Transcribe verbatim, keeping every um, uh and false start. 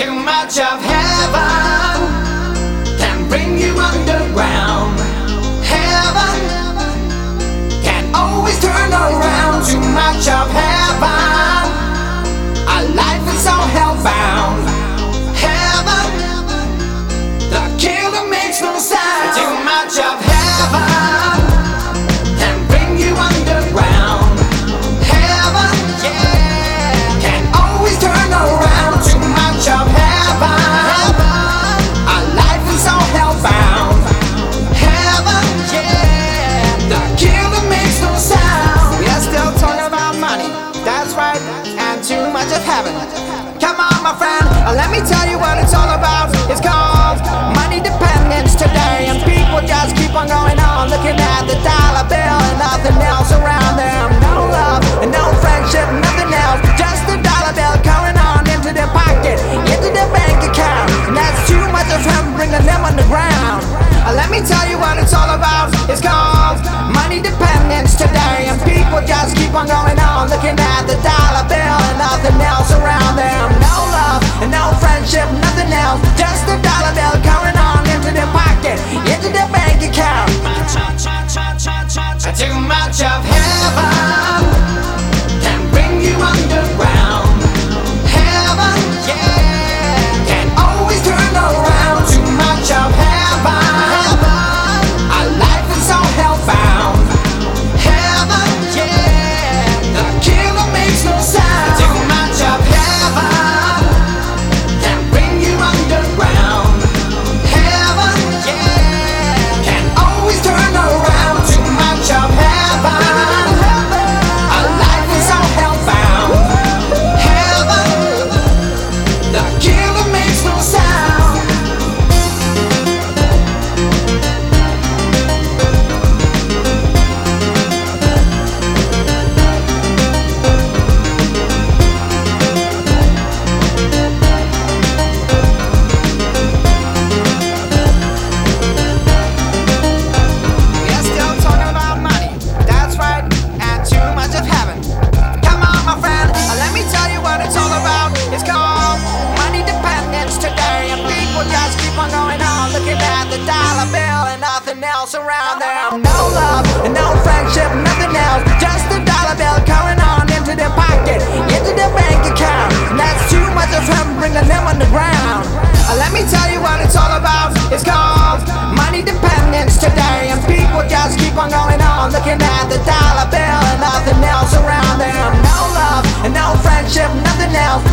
Too much of heaven can bring you underground. Heaven can always turn around. Too much of heaven, our life is so hellbound. Heaven, the killer makes no sound. Too much of heaven can bring you underground. Heaven, yeah, can always turn around. Too much of heaven, our life is so hellbound. Heaven, yeah, the killer makes no sound. We are still talking about money, that's right, and too much of heaven. Come on, my friend, let me tell you what it's all about. It's called money dependence today, and people just keep on going on, looking at the dollar bill and nothing else around them. No love and no friendship, nothing else, just the dollar bill going on into their pocket, into their bank account, and that's too much of him bringing them underground. Uh, let me tell you what it's all about. It's called money dependence today, and people just keep on going on, looking at the dollar bill and nothing else around them. No love and no friendship, nothing else, just the dollar bill going on into their pocket, into their bank account. Too much of heaven can bring you underground. Heaven, yeah, can always turn around. Too much of heaven, our life is so hellbound. Heaven, yeah, the killer makes no sound. Too much of heaven can bring you underground. Heaven, yeah, can always turn around. Too much of heaven, our life is so hellbound. Heaven, the killer makes no sound. We are still talking about money, that's right, and too much of heaven. Come on, my friend, let me tell you what it's all about. It's called money dependence today, and people just keep on going on, looking at the dollar bill and nothing else around them. No love and no friendship, nothing else, just the dollar bill going on into their pocket, into their bank account, and that's too much of him bringing them underground. Uh, let me tell you what it's all about. It's called money dependence today, and people just keep on going on, looking at the dollar bill and nothing else around them. No love and no friendship, nothing else,